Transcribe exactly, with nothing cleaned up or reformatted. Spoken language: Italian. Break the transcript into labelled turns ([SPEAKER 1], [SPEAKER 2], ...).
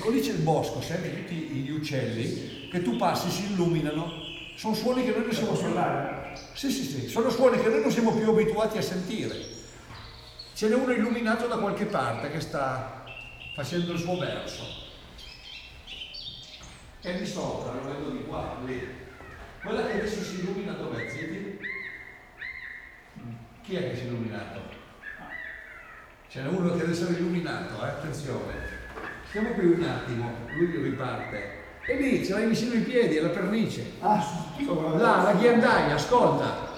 [SPEAKER 1] Ecco, lì c'è il bosco, senti tutti gli uccelli che tu passi, si illuminano. Sono suoni che noi non siamo più... Sì, sì, sì, sono suoni che noi non siamo più abituati a sentire. Ce n'è uno illuminato da qualche parte che sta facendo il suo verso. E di sopra, lo vedo di qua, lì. Quella che adesso si illumina dov'è, Ziti? Chi è che si è illuminato? Ce n'è uno che adesso è illuminato, eh? Attenzione. Stiamo qui un attimo, lui riparte. E lì ce l'hai vicino ai piedi, è la pernice.
[SPEAKER 2] Ah, sì,
[SPEAKER 1] là, la ghiandaia, ascolta.